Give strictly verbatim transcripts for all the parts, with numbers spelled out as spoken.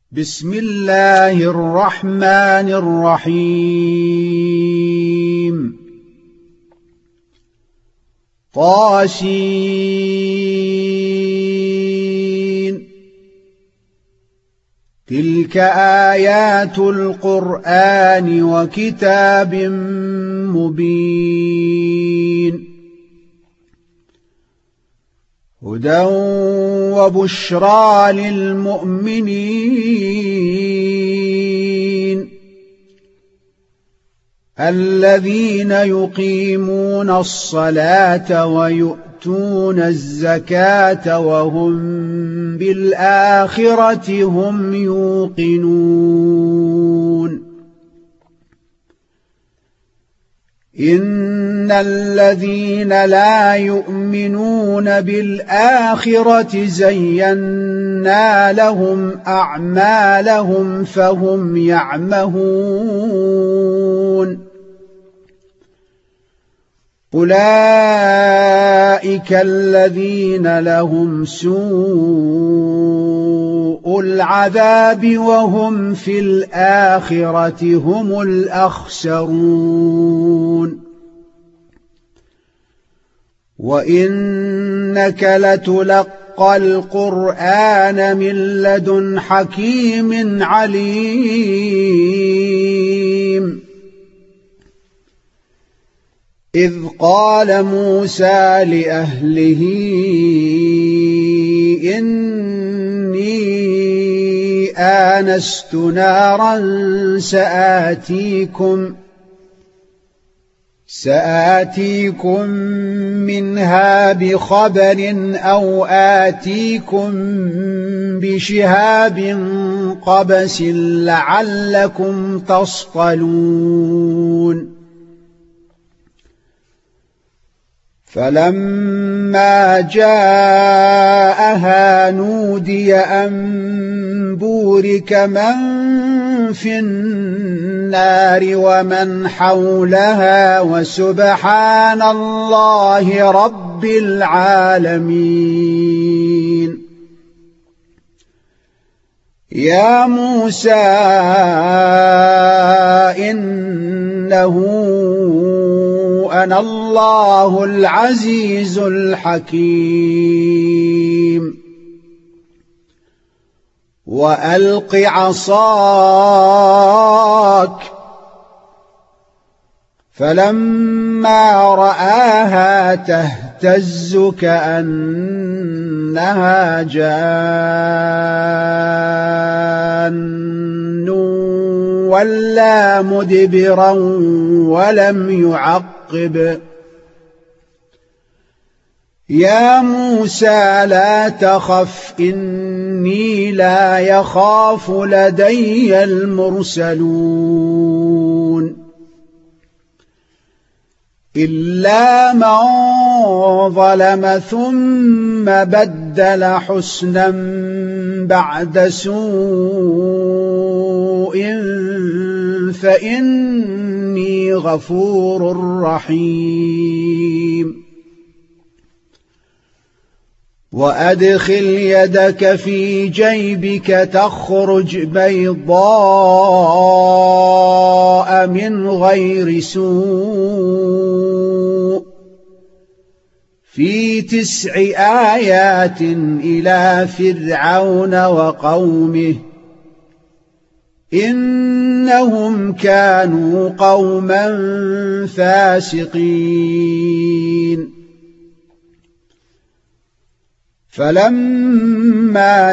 بسم الله الرحمن الرحيم طاسين تلك آيات القرآن وكتاب مبين هدى وبشرى للمؤمنين الذين يقيمون الصلاة ويؤتون الزكاة وهم بالآخرة هم يوقنون إن الذين لا يؤمنون بالآخرة زينا لهم أعمالهم فهم يعمهون أولئك الذين لهم سوء العذاب وهم في الآخرة هم الأخسرون وإنك لتلقى القرآن من لدن حكيم عليم إذ قال موسى لأهله إني آنست نارا سآتيكم سآتيكم منها بخبر أو آتيكم بشهاب قبس لعلكم تصطلون فلما جاءها نودي أن بورك من في النار ومن حولها وسبحان الله رب العالمين يا موسى إنه أنا الله العزيز الحكيم وألق عصاك فلما رآها تهتز كأنها جان ولا مدبرا ولم يعقب يا موسى لا تخف إني لا يخاف لدي المرسلون إلا من ظلم ثم بدل حسنا بعد سوء فإني غفور رحيم وأدخل يدك في جيبك تخرج بيضاء من غير سوء في تسع آيات إلى فرعون وقومه إنهم كانوا قوما فاسقين فلما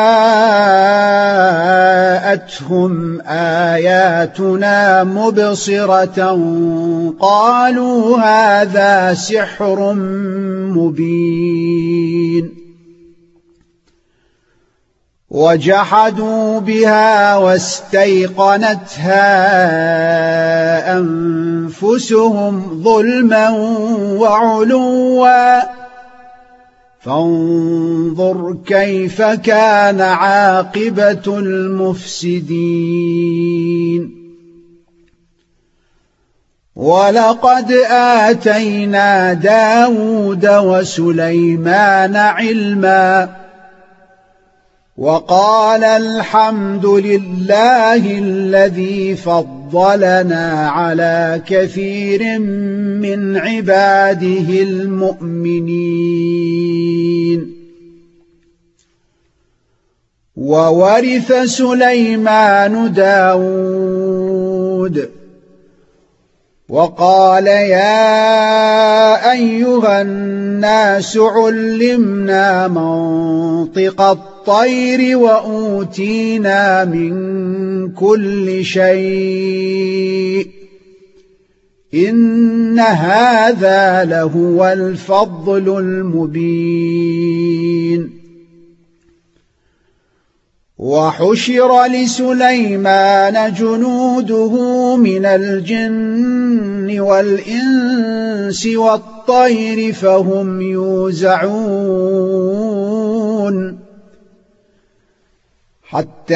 جاءتهم آياتنا مبصرة قالوا هذا سحر مبين وجحدوا بها واستيقنتها أنفسهم ظلما وعلوا فانظر كيف كان عاقبة المفسدين ولقد آتينا داود وسليمان علما وقال الحمد لله الذي فضلنا على كثير من عباده المؤمنين. وورث سليمان داود وقال يا أيها الناس علمنا منطق الطير وأوتينا من كل شيء إن هذا لهو الفضل المبين. وحشر لسليمان جنوده من الجن والإنس والطير فهم يوزعون حتى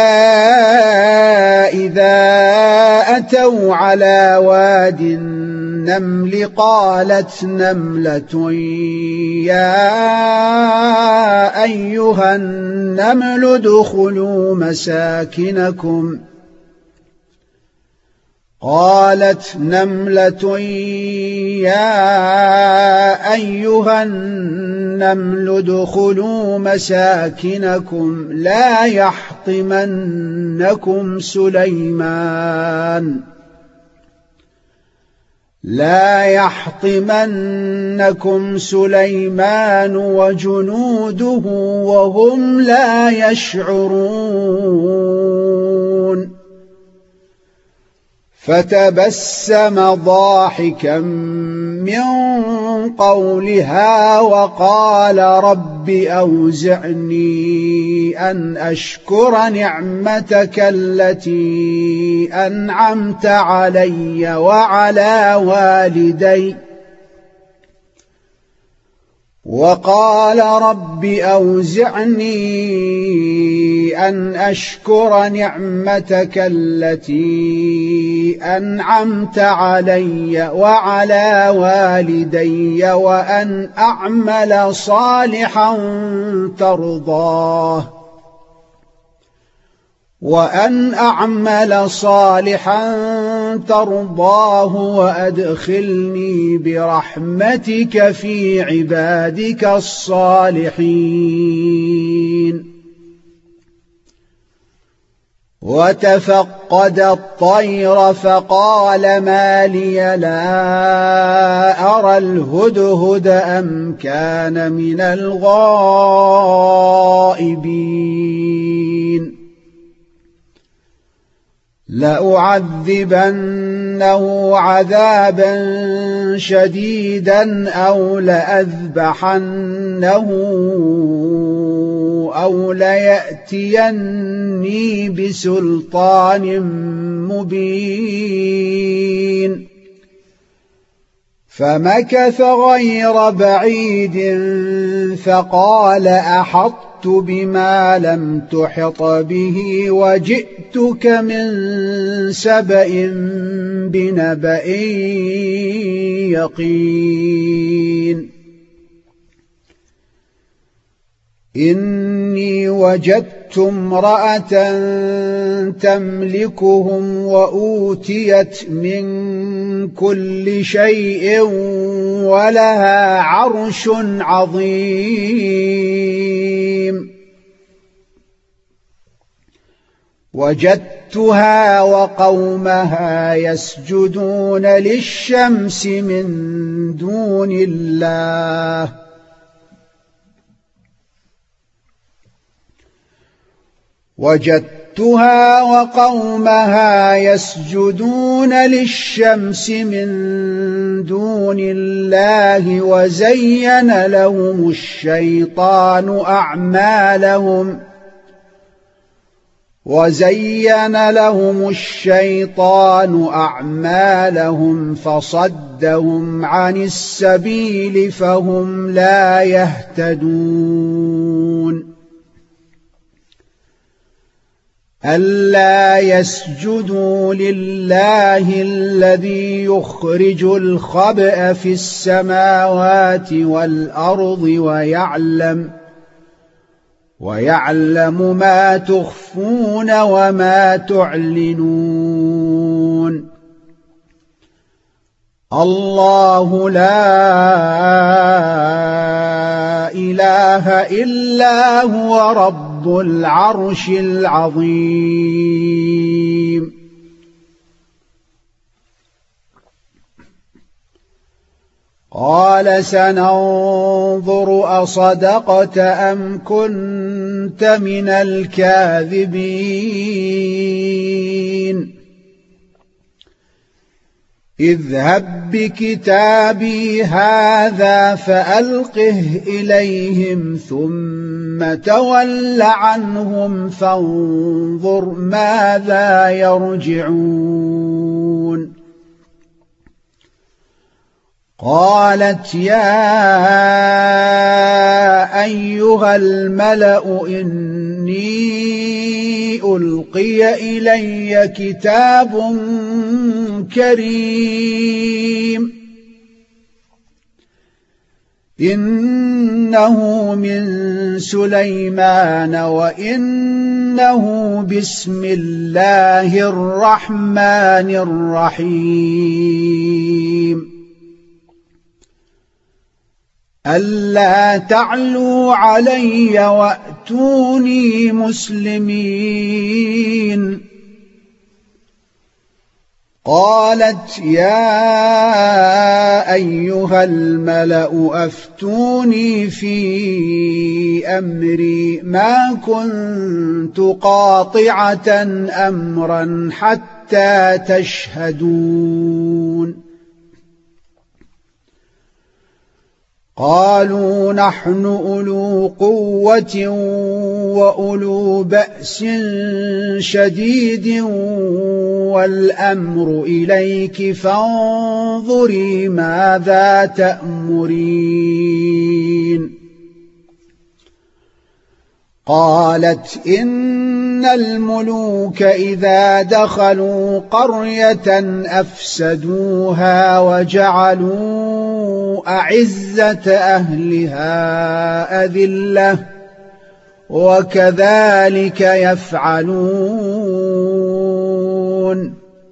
إذا أتوا على واد النمل قالت نملة يا أيها النمل ادخلوا مساكنكم قالت نملة يا أيها النمل ادخلوا مساكنكم لا يحطمنكم سليمان لا يحطمنكم سليمان وجنوده وهم لا يشعرون. فتبسم ضاحكا من قولها وقال رب أوزعني أن أشكر نعمتك التي أنعمت علي وعلى والدي وقال رب أوزعني أن أشكر نعمتك التي أنعمت علي وعلى والدي وأن أعمل صالحا ترضاه وأن أعمل صالحا ترضاه وأدخلني برحمتك في عبادك الصالحين. وتفقد الطير فقال ما لي لا أرى الهدهد أم كان من الغائبين لأعذبنه عذابا شديدا أو لأذبحنه أو ليأتيني بسلطان مبين. فمكث غير بعيد فقال أحطت بما لم تحط به وجئتك من سبأ بنبأ يقين. إني وجدت امرأة تملكهم وأوتيت من كل شيء ولها عرش عظيم. وجدتها وقومها يسجدون للشمس من دون الله وجدتها وقومها يسجدون للشمس من دون الله وزين لهم الشيطان أعمالهم وزين لهم الشيطان أعمالهم فصدهم عن السبيل فهم لا يهتدون. ألا يسجدوا لله الذي يخرج الخبأ في السماوات والأرض ويعلم ويعلم ما تخفون وما تعلنون الله لا إله إلا هو رب العرش العظيم قال سننظر أصدقت أم كنت من الكاذبين اذهب بكتابي هذا فألقه إليهم ثم تول عنهم فانظر ماذا يرجعون قالت يا أيها الملأ إني ألقي إلي كتاب كريم إنه من سليمان وإنه بسم الله الرحمن الرحيم ألا تعلوا علي وأتوني مسلمين قالت يا أيها الملأ أفتوني في أمري ما كنت قاطعة أمرا حتى تشهدون قالوا نحن أولو قوة وأولو بأس شديد والأمر إليك فانظري ماذا تأمرين قالت إن الملوك إذا دخلوا قرية أفسدوها وجعلوا أعزة أهلها أذلة وكذلك يفعلون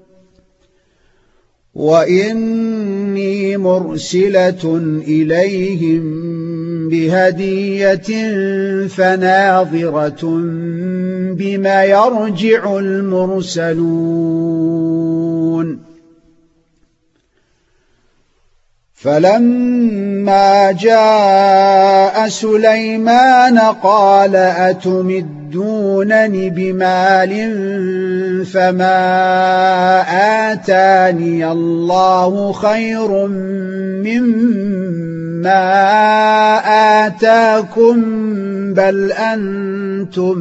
وإني مرسلة إليهم بهدية فناظرة بما يرجع المرسلون فلما جاء سليمان قال أتمدونني بمال فما آتاني الله خير مما آتاكم بل أنتم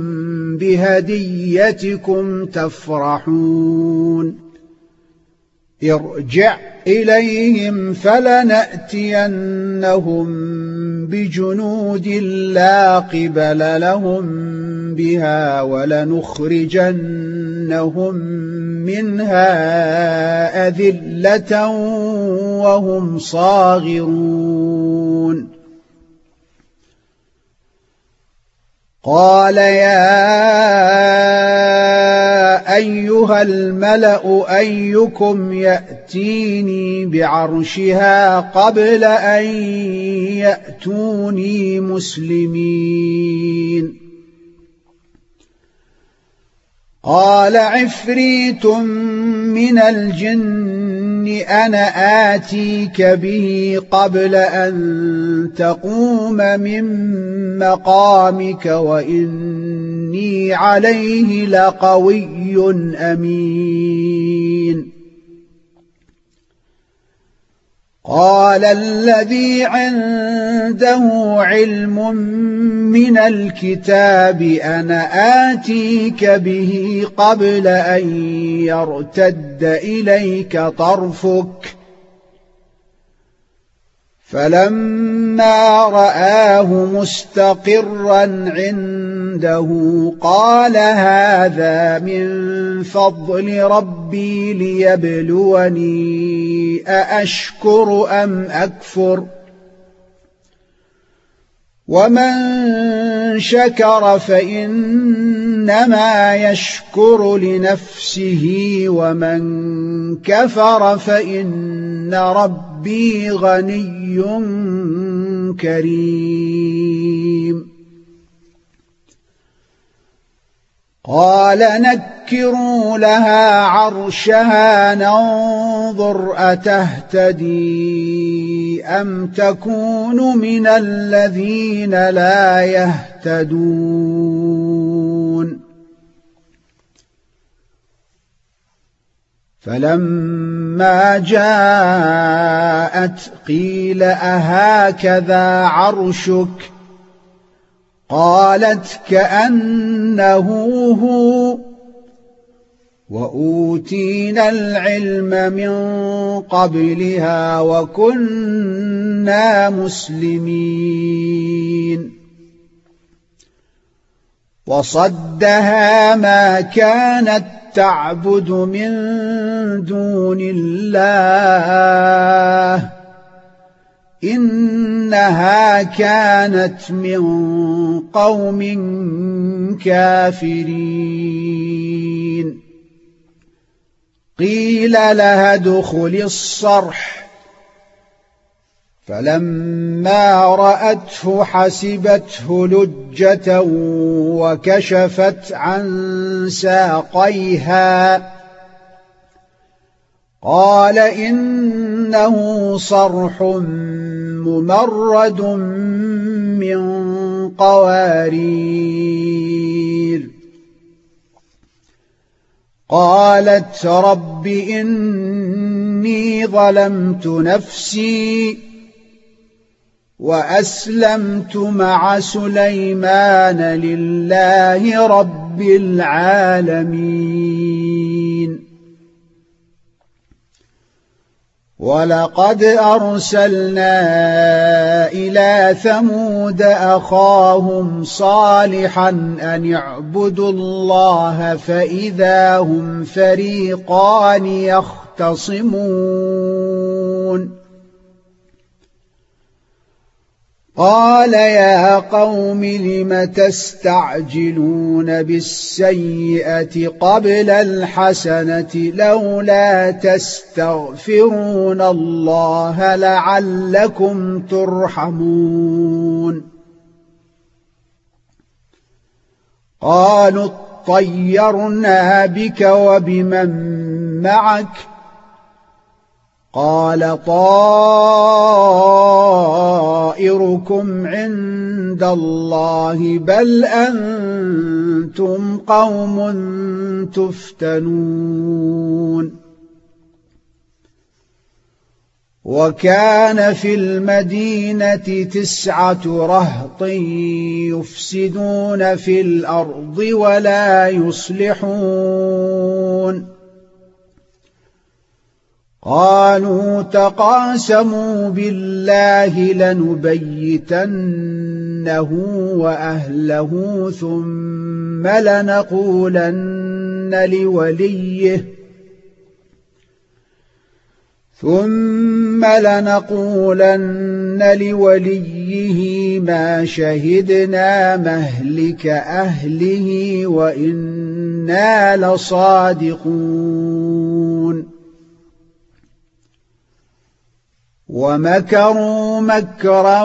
بهديتكم تفرحون ارجع إليهم فلنأتينهم بجنود لا قبل لهم بها ولنخرجنهم منها أذلة وهم صاغرون قال يا أيها الملأ أيكم يأتيني بعرشها قبل أن يأتوني مسلمين قال عفريت من الجن أنا آتيك به قبل أن تقوم من مقامك وإني عليه لقوي أمين قال الذي عنده علم من الكتاب أنا آتيك به قبل أن يرتد إليك طرفك فلما رآه مستقرا عنده قال هذا من فضل ربي ليبلوني أأشكر أم أكفر ومن شكر فإنما يشكر لنفسه ومن كفر فإن ربي غني كريم قال نكروا لها عرشها ننظر أتهتدي أم تكون من الذين لا يهتدون فلما جاءت قيل أهكذا عرشك قالت كأنه هو وأوتينا العلم من قبلها وكنا مسلمين وصدها ما كانت تعبد من دون الله إنها كانت من قوم كافرين قيل لها ادخل الصرح فلما رأته حسبته لجة وكشفت عن ساقيها قال إنه صرح ممرد من قوارير قالت رب إني ظلمت نفسي وأسلمت مع سليمان لله رب العالمين ولقد أرسلنا إلى ثمود أخاهم صالحا أن اعبدوا الله فإذا هم فريقان يختصمون قال يا قوم لم تستعجلون بالسيئة قبل الحسنة لولا تستغفرون الله لعلكم ترحمون قالوا اطيرنا بك وبمن معك قال طائركم عند الله بل أنتم قوم تفتنون وكان في المدينة تسعة رهط يفسدون في الأرض ولا يصلحون قالوا تقاسموا بالله لنبيتنه وأهله ثم لنقولن لوليه ثم لنقولن لوليه ما شهدنا مهلك أهله وإنا لصادقون ومكروا مكرا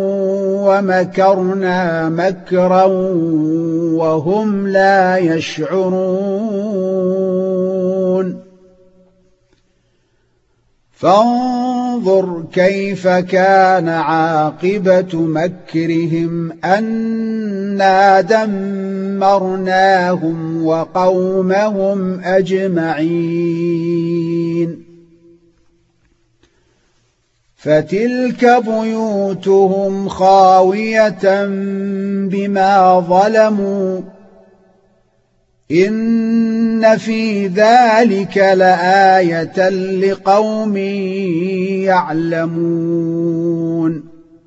ومكرنا مكرا وهم لا يشعرون فانظر كيف كان عاقبة مكرهم أنا دمرناهم وقومهم أجمعين فتلك بيوتهم خاوية بما ظلموا إن في ذلك لآية لقوم يعلمون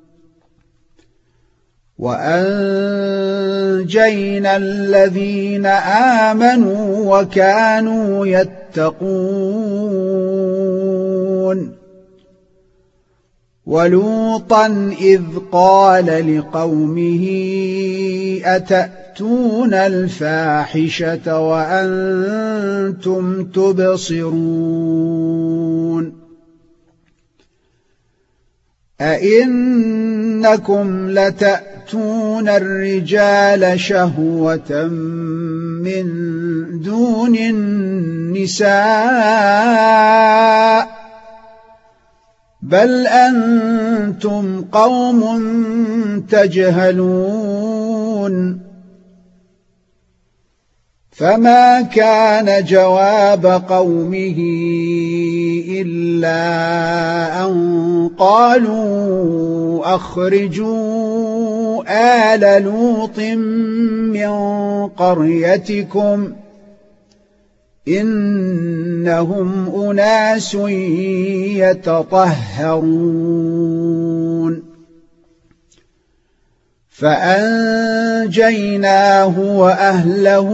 وأنجينا الذين آمنوا وكانوا يتقون ولوطا إذ قال لقومه أتأتون الفاحشة وأنتم تبصرون أئنكم لتأتون الرجال شهوة من دون النساء بل أنتم قوم تجهلون فما كان جواب قومه إلا أن قالوا أخرجوا آل لوط من قريتكم إنهم أناس يتطهرون فأنجيناه وأهله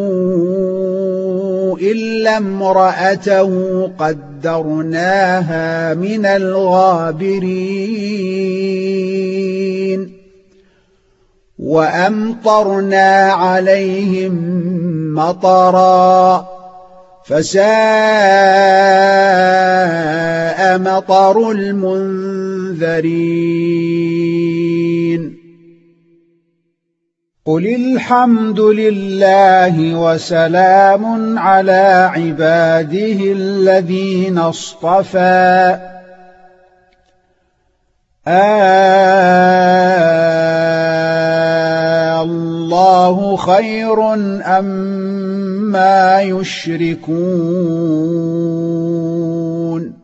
إلا امرأته قدرناها من الغابرين وأمطرنا عليهم مطرا فساء مطر المنذرين قل الحمد لله وسلام على عباده الذين اصطفى آه الله خير أما يشركون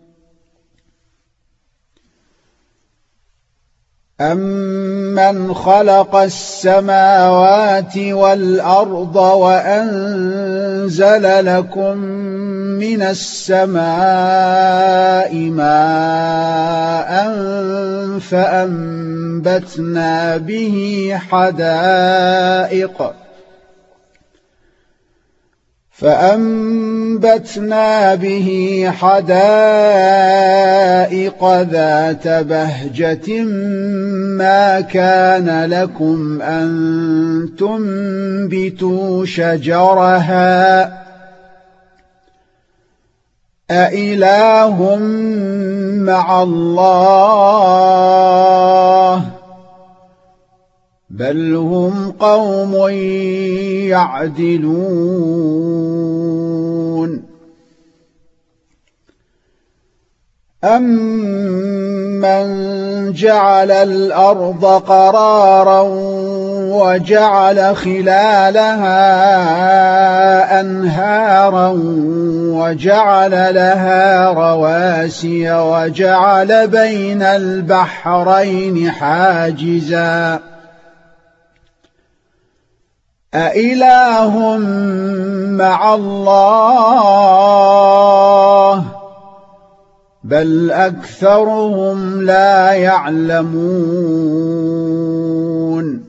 أَمَّنْ خَلَقَ السَّمَاوَاتِ وَالْأَرْضَ وَأَنزَلَ لَكُم مِّنَ السَّمَاءِ مَاءً فَأَنبَتْنَا بِهِ حَدَائِقَ فأنبتنا به حدائق ذات بهجة ما كان لكم أن تنبتوا شجرها أإله مع الله بل هم قوم يعدلون أَمَّنْ جَعَلَ الْأَرْضَ قَرَارًا وَجَعَلَ خِلَالَهَا أَنْهَارًا وَجَعَلَ لَهَا رَوَاسِيَ وَجَعَلَ بَيْنَ الْبَحْرَيْنِ حَاجِزًا أإله مع الله بل أكثرهم لا يعلمون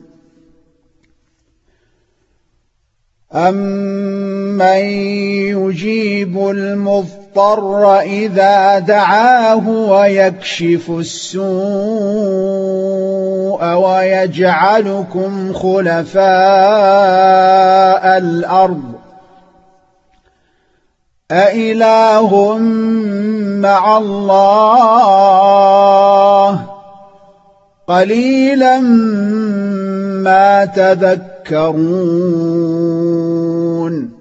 أَمَّن يُجِيبُ الْمُضْطَرَّ إِذَا دَعَاهُ وَيَكْشِفُ السُّوءَ وَيَجْعَلُكُمْ خُلَفَاءَ الْأَرْضِ أإله مع الله قليلا ما تذكرون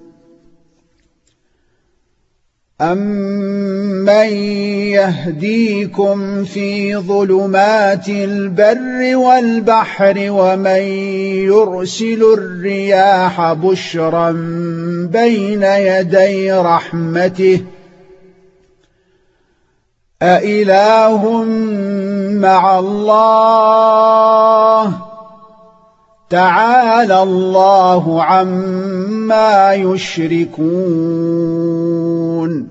أَمَّن يهديكم في ظلمات البر والبحر ومن يرسل الرياح بشرا بين يدي رحمته أإله مع الله تعالى الله عما يشركون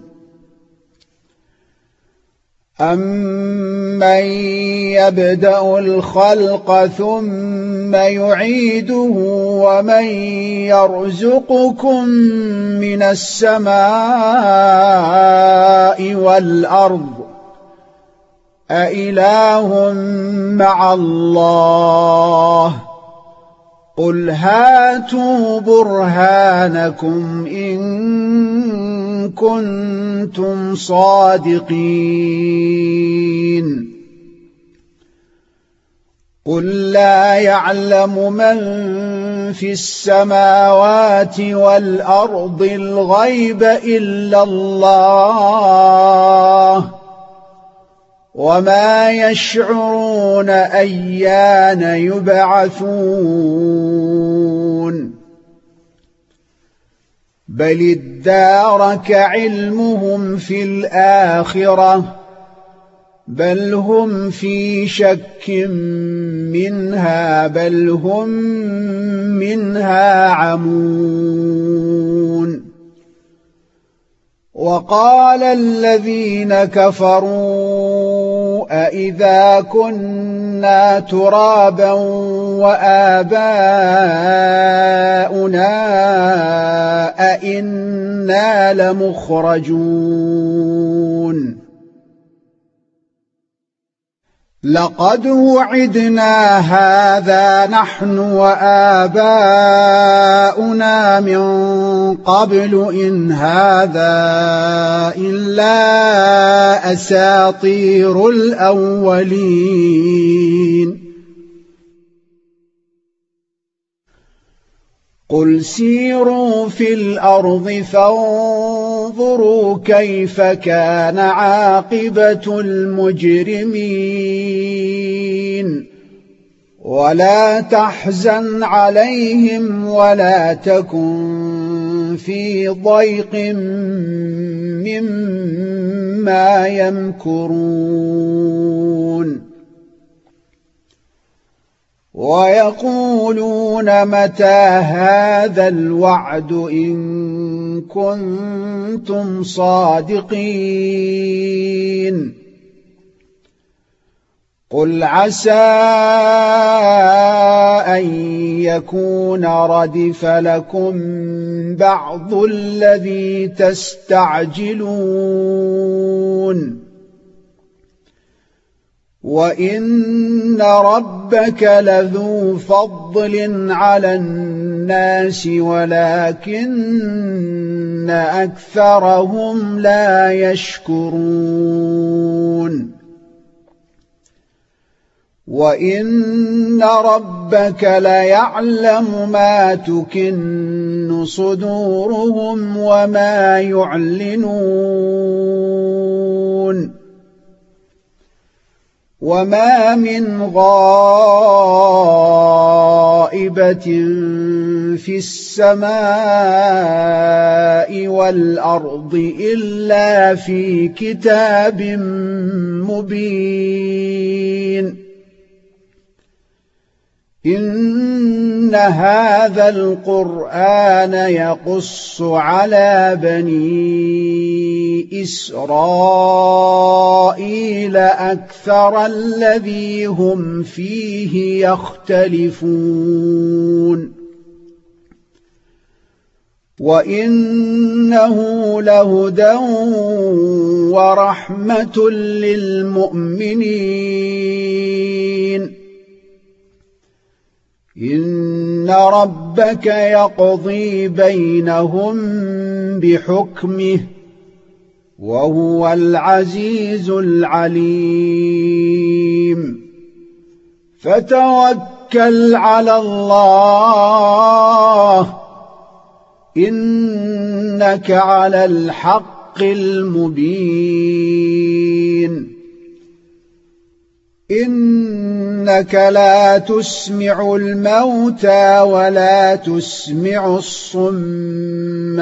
أَمَّن يَبْدَأُ الْخَلْقَ ثُمَّ يُعِيدُهُ وَمَن يَرْزُقُكُم مِّنَ السَّمَاءِ وَالْأَرْضِ أإله مع الله قل هاتوا برهانكم إن كنتم صادقين قل لا يعلم من في السماوات والأرض الغيب إلا الله وما يشعرون أيان يبعثون بل ادارك علمهم في الآخرة بل هم في شك منها بل هم منها عمون وقال الذين كفروا أإذا كنا ترابا وآباؤنا أإنا لمخرجون لقد وعدنا هذا نحن وآباؤنا من قبل إن هذا إلا أساطير الأولين قل سيروا في الأرض فانظروا كيف كان عاقبة المجرمين ولا تحزن عليهم ولا تكن في ضيق مما يمكرون ويقولون متى هذا الوعد إن كنتم صادقين قل عسى أن يكون ردف لكم بعض الذي تستعجلون وإن ربك لذو فضل على الناس ولكن أكثرهم لا يشكرون وإن ربك ليعلم ما تكن صدورهم وما يعلنون وما من غائبة في السماء والأرض إلا في كتاب مبين إن هذا القرآن يقص على بني إسرائيل أكثر الذي هم فيه يختلفون وإنه لهدى ورحمة للمؤمنين إن ربك يقضي بينهم بحكمه وهو العزيز العليم فتوكل على الله إنك على الحق المبين إنك لا تسمع الموتى ولا تسمع الصم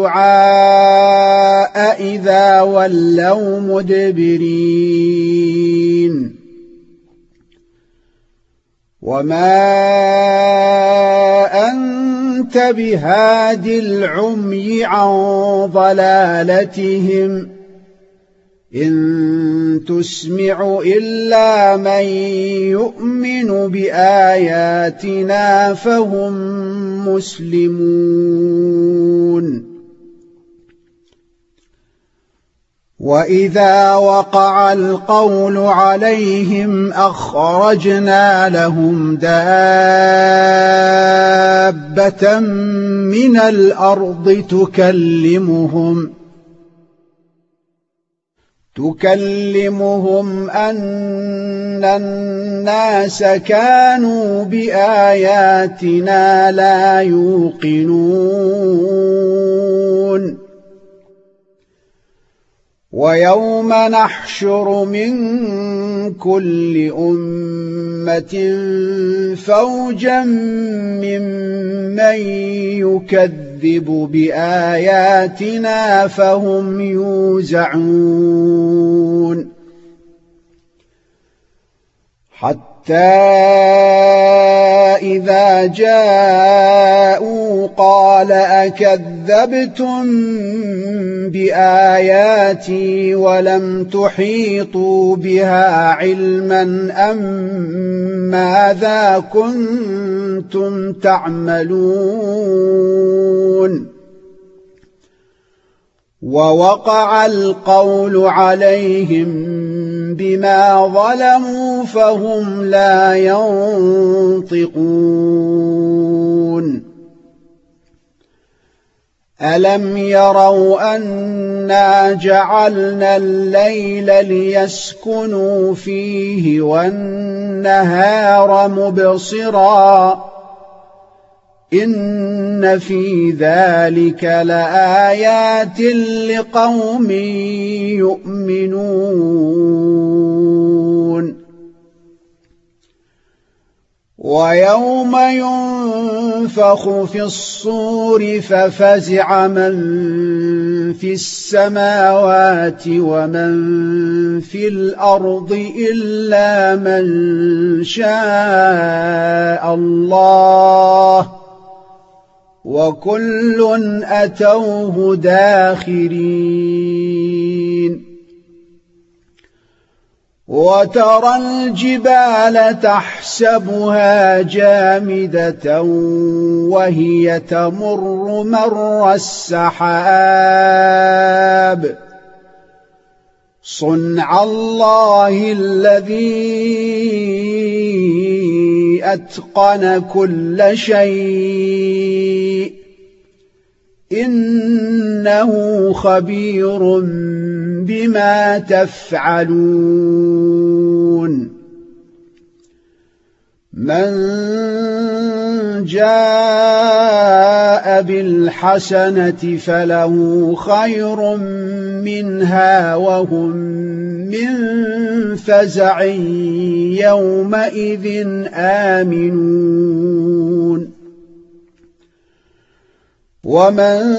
الدعاء إذا ولوا مدبرين وما أنت بهاد العمي عن ضلالتهم إن تسمع إلا من يؤمن بآياتنا فهم مسلمون وإذا وقع القول عليهم أخرجنا لهم دابة من الأرض تكلمهم تكلمهم أن الناس كانوا بآياتنا لا يوقنون ويوم نحشر من كل أمة فوجا ممن يكذب بآياتنا فهم يوزعون حتى إذا جاءوا قال أكذبتم بآياتي ولم تحيطوا بها علما أم ماذا كنتم تعملون ووقع القول عليهم بما ظلموا فهم لا ينطقون ألم يروا أنا جعلنا الليل ليسكنوا فيه والنهار مبصرا إن في ذلك لآيات لقوم يؤمنون ويوم ينفخ في الصور ففزع من في السماوات ومن في الأرض إلا من شاء الله وكل أتوه داخرين وترى الجبال تحسبها جامدة وهي تمر مر السحاب صنع الله الذي أتقن كل شيء إنه خبير بما تفعلون من جاء بالحسنة فله خير منها وهم من فزع يومئذ آمنون ومن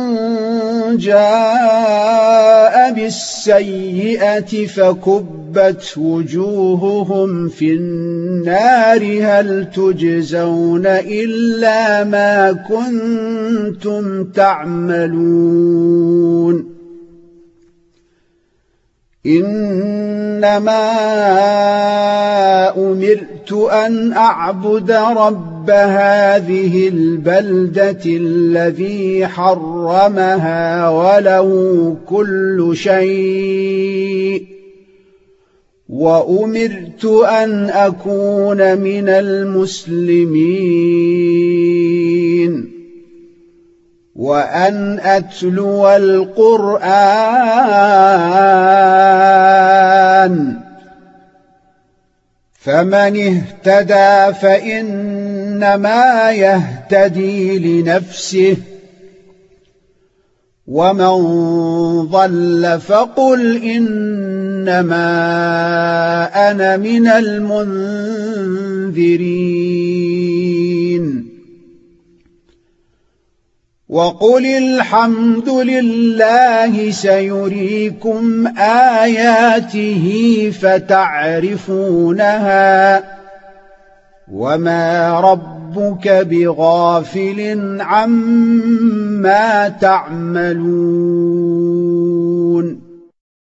جاء بالسيئة فكبت وجوههم في النار هل تجزون إلا ما كنتم تعملون إنما أمرت أن أعبد رب هذه البلدة الذي حرمها وله كل شيء وأمرت أن أكون من المسلمين وأن أتلو القرآن فمن اهتدى فإنما يهتدي لنفسه ومن ضل فقل إنما أنا من المنذرين وقل الحمد لله سيريكم آياته فتعرفونها وما ربك بغافل عما تعملون